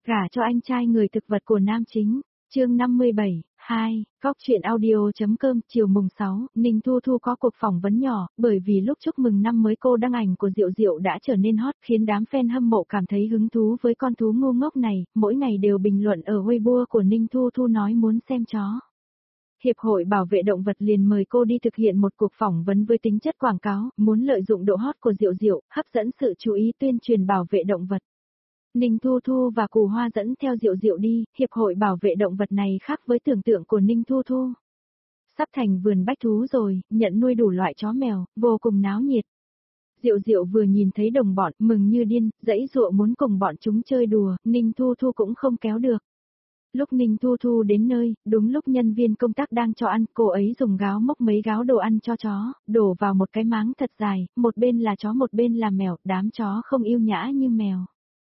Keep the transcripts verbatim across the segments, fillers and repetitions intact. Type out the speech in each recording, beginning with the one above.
Gả cho anh trai người thực vật của nam chính, chương năm mươi bảy, hai, góc truyện audio.com, chiều mùng sáu, Ninh Thu Thu có cuộc phỏng vấn nhỏ, bởi vì lúc chúc mừng năm mới cô đăng ảnh của Diệu Diệu đã trở nên hot, khiến đám fan hâm mộ cảm thấy hứng thú với con thú ngu ngốc này, mỗi ngày đều bình luận ở Weibo của Ninh Thu Thu nói muốn xem chó. Hiệp hội Bảo vệ Động vật liền mời cô đi thực hiện một cuộc phỏng vấn với tính chất quảng cáo, muốn lợi dụng độ hot của Diệu Diệu, hấp dẫn sự chú ý tuyên truyền bảo vệ động vật. Ninh Thu Thu và Cù Hoa dẫn theo Diệu Diệu đi, Hiệp hội Bảo vệ Động vật này khác với tưởng tượng của Ninh Thu Thu. Sắp thành vườn bách thú rồi, nhận nuôi đủ loại chó mèo, vô cùng náo nhiệt. Diệu Diệu vừa nhìn thấy đồng bọn, mừng như điên, dãy dụa muốn cùng bọn chúng chơi đùa, Ninh Thu Thu cũng không kéo được. Lúc Ninh Thu Thu đến nơi, đúng lúc nhân viên công tác đang cho ăn, cô ấy dùng gáo múc mấy gáo đồ ăn cho chó, đổ vào một cái máng thật dài, một bên là chó một bên là mèo, đám chó không yêu nhã như mèo.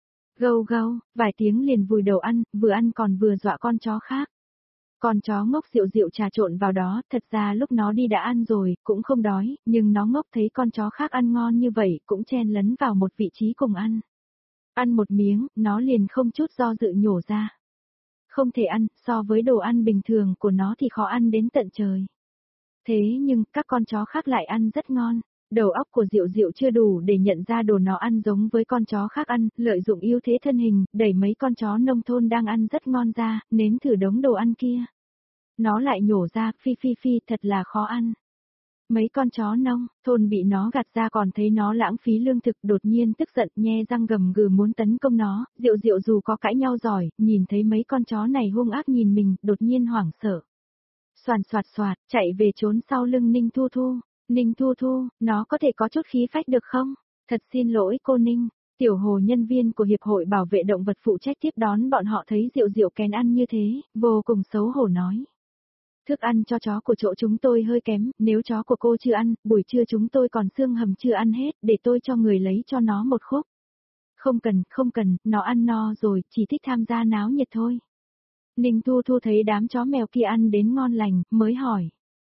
Gâu gâu, vài tiếng liền vùi đầu ăn, vừa ăn còn vừa dọa con chó khác. Con chó ngốc Diệu Diệu trà trộn vào đó, thật ra lúc nó đi đã ăn rồi, cũng không đói, nhưng nó ngốc thấy con chó khác ăn ngon như vậy, cũng chen lấn vào một vị trí cùng ăn. Ăn một miếng, nó liền không chút do dự nhổ ra. Không thể ăn, so với đồ ăn bình thường của nó thì khó ăn đến tận trời. Thế nhưng, các con chó khác lại ăn rất ngon. Đầu óc của Diệu Diệu chưa đủ để nhận ra đồ nó ăn giống với con chó khác ăn, lợi dụng ưu thế thân hình, đẩy mấy con chó nông thôn đang ăn rất ngon ra, nếm thử đống đồ ăn kia. Nó lại nhổ ra, phi phi phi, thật là khó ăn. Mấy con chó nông thôn bị nó gạt ra còn thấy nó lãng phí lương thực, đột nhiên tức giận, nhe răng gầm gừ muốn tấn công nó. Diệu Diệu dù có cãi nhau giỏi, nhìn thấy mấy con chó này hung ác nhìn mình, đột nhiên hoảng sợ. Xoàn xoạt xoạt, chạy về trốn sau lưng Ninh Thu Thu. Ninh Thu Thu, nó có thể có chút khí phách được không? Thật xin lỗi cô Ninh. Tiểu Hồ, nhân viên của Hiệp hội Bảo vệ Động vật phụ trách tiếp đón bọn họ, thấy Diệu Diệu kén ăn như thế, vô cùng xấu hổ nói. Thức ăn cho chó của chỗ chúng tôi hơi kém, nếu chó của cô chưa ăn, buổi trưa chúng tôi còn xương hầm chưa ăn hết, để tôi cho người lấy cho nó một khúc. Không cần, không cần, nó ăn no rồi, chỉ thích tham gia náo nhiệt thôi. Ninh Thu Thu thấy đám chó mèo kia ăn đến ngon lành, mới hỏi.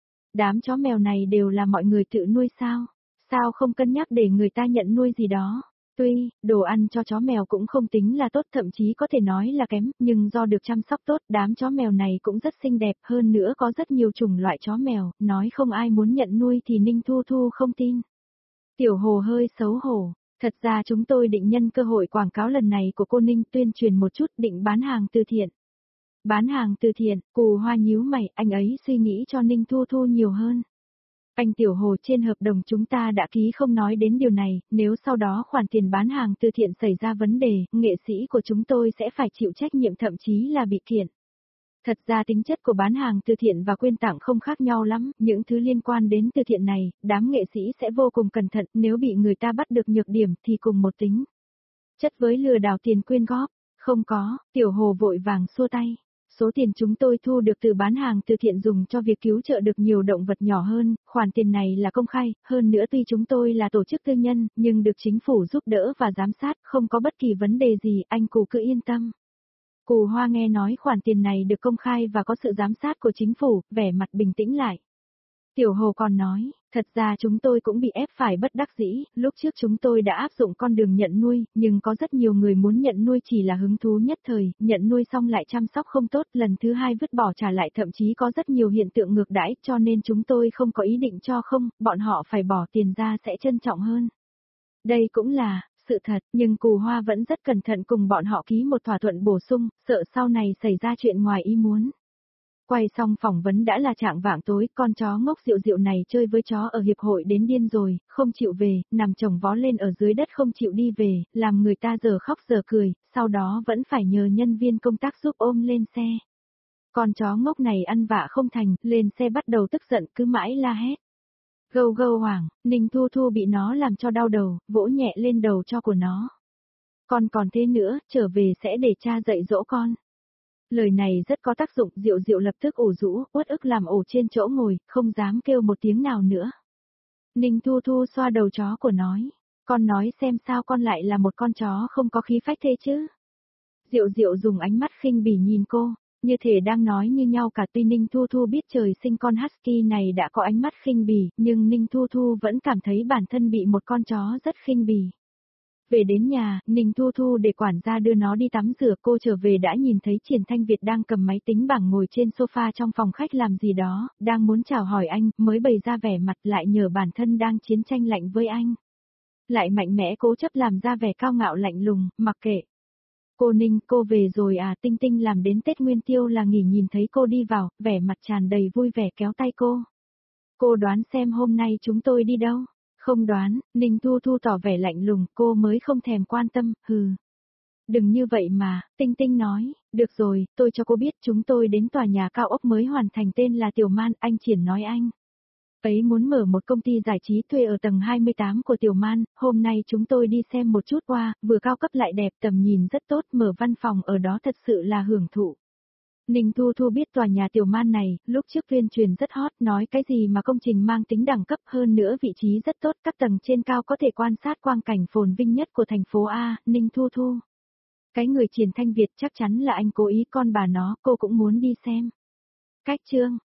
Đám chó mèo này đều là mọi người tự nuôi sao? Sao không cân nhắc để người ta nhận nuôi gì đó? Tuy, đồ ăn cho chó mèo cũng không tính là tốt, thậm chí có thể nói là kém, nhưng do được chăm sóc tốt, đám chó mèo này cũng rất xinh đẹp, hơn nữa có rất nhiều chủng loại chó mèo, nói không ai muốn nhận nuôi thì Ninh Thu Thu không tin. Tiểu Hồ hơi xấu hổ, thật ra chúng tôi định nhân cơ hội quảng cáo lần này của cô Ninh tuyên truyền một chút, định bán hàng từ thiện. Bán hàng từ thiện, Cù Hoa nhíu mày, anh ấy suy nghĩ cho Ninh Thu Thu nhiều hơn. Anh Tiểu Hồ, trên hợp đồng chúng ta đã ký không nói đến điều này, nếu sau đó khoản tiền bán hàng từ thiện xảy ra vấn đề, nghệ sĩ của chúng tôi sẽ phải chịu trách nhiệm, thậm chí là bị kiện. Thật ra tính chất của bán hàng từ thiện và quyên tặng không khác nhau lắm, những thứ liên quan đến từ thiện này, đám nghệ sĩ sẽ vô cùng cẩn thận, nếu bị người ta bắt được nhược điểm thì cùng một tính. Chất với lừa đảo tiền quyên góp, không có, Tiểu Hồ vội vàng xua tay. Số tiền chúng tôi thu được từ bán hàng từ thiện dùng cho việc cứu trợ được nhiều động vật nhỏ hơn, khoản tiền này là công khai, hơn nữa tuy chúng tôi là tổ chức tư nhân, nhưng được chính phủ giúp đỡ và giám sát, không có bất kỳ vấn đề gì, anh Cù cứ yên tâm. Cù Hoa nghe nói khoản tiền này được công khai và có sự giám sát của chính phủ, vẻ mặt bình tĩnh lại. Tiểu Hồ còn nói, thật ra chúng tôi cũng bị ép phải bất đắc dĩ, lúc trước chúng tôi đã áp dụng con đường nhận nuôi, nhưng có rất nhiều người muốn nhận nuôi chỉ là hứng thú nhất thời, nhận nuôi xong lại chăm sóc không tốt, lần thứ hai vứt bỏ trả lại, thậm chí có rất nhiều hiện tượng ngược đãi, cho nên chúng tôi không có ý định cho không, bọn họ phải bỏ tiền ra sẽ trân trọng hơn. Đây cũng là sự thật, nhưng Cù Hoa vẫn rất cẩn thận cùng bọn họ ký một thỏa thuận bổ sung, sợ sau này xảy ra chuyện ngoài ý muốn. Quay xong phỏng vấn đã là trạng vạng tối, con chó ngốc Diệu Diệu này chơi với chó ở hiệp hội đến điên rồi, không chịu về, nằm chồng vó lên ở dưới đất không chịu đi về, làm người ta giờ khóc giờ cười, sau đó vẫn phải nhờ nhân viên công tác giúp ôm lên xe. Con chó ngốc này ăn vạ không thành, lên xe bắt đầu tức giận cứ mãi la hét. Gâu gâu hoảng, Ninh Thu Thu bị nó làm cho đau đầu, vỗ nhẹ lên đầu cho của nó. Con còn thế nữa, trở về sẽ để cha dạy dỗ con. Lời này rất có tác dụng, Diệu Diệu lập tức ủ rũ, uất ức làm ổ trên chỗ ngồi, không dám kêu một tiếng nào nữa. Ninh Thu Thu xoa đầu chó của nói, con nói xem sao con lại là một con chó không có khí phách thế chứ. Diệu Diệu dùng ánh mắt khinh bỉ nhìn cô, như thể đang nói như nhau cả, tuy Ninh Thu Thu biết trời sinh con husky này đã có ánh mắt khinh bỉ, nhưng Ninh Thu Thu vẫn cảm thấy bản thân bị một con chó rất khinh bỉ. Về đến nhà, Ninh Thu Thu để quản gia đưa nó đi tắm rửa, cô trở về đã nhìn thấy Triển Thanh Việt đang cầm máy tính bảng ngồi trên sofa trong phòng khách làm gì đó, đang muốn chào hỏi anh, mới bày ra vẻ mặt lại nhờ bản thân đang chiến tranh lạnh với anh. Lại mạnh mẽ cố chấp làm ra vẻ cao ngạo lạnh lùng, mặc kệ. Cô Ninh, cô về rồi à? Tinh Tinh làm đến Tết Nguyên Tiêu là nghỉ nhìn thấy cô đi vào, vẻ mặt tràn đầy vui vẻ kéo tay cô. Cô đoán xem hôm nay chúng tôi đi đâu? Không đoán, Ninh Thu Thu tỏ vẻ lạnh lùng, cô mới không thèm quan tâm, hừ. Đừng như vậy mà, Tinh Tinh nói, được rồi, tôi cho cô biết chúng tôi đến tòa nhà cao ốc mới hoàn thành tên là Tiểu Man, anh Triển nói anh. Ấy muốn mở một công ty giải trí thuê ở tầng hai mươi tám của Tiểu Man, hôm nay chúng tôi đi xem một chút qua, vừa cao cấp lại đẹp, tầm nhìn rất tốt, mở văn phòng ở đó thật sự là hưởng thụ. Ninh Thu Thu biết tòa nhà Tiểu Man này, lúc trước tuyên truyền rất hot, nói cái gì mà công trình mang tính đẳng cấp, hơn nữa vị trí rất tốt, các tầng trên cao có thể quan sát quang cảnh phồn vinh nhất của thành phố A, Ninh Thu Thu. Cái người Triển Thanh Việt chắc chắn là anh cố ý, con bà nó, cô cũng muốn đi xem. Cách chương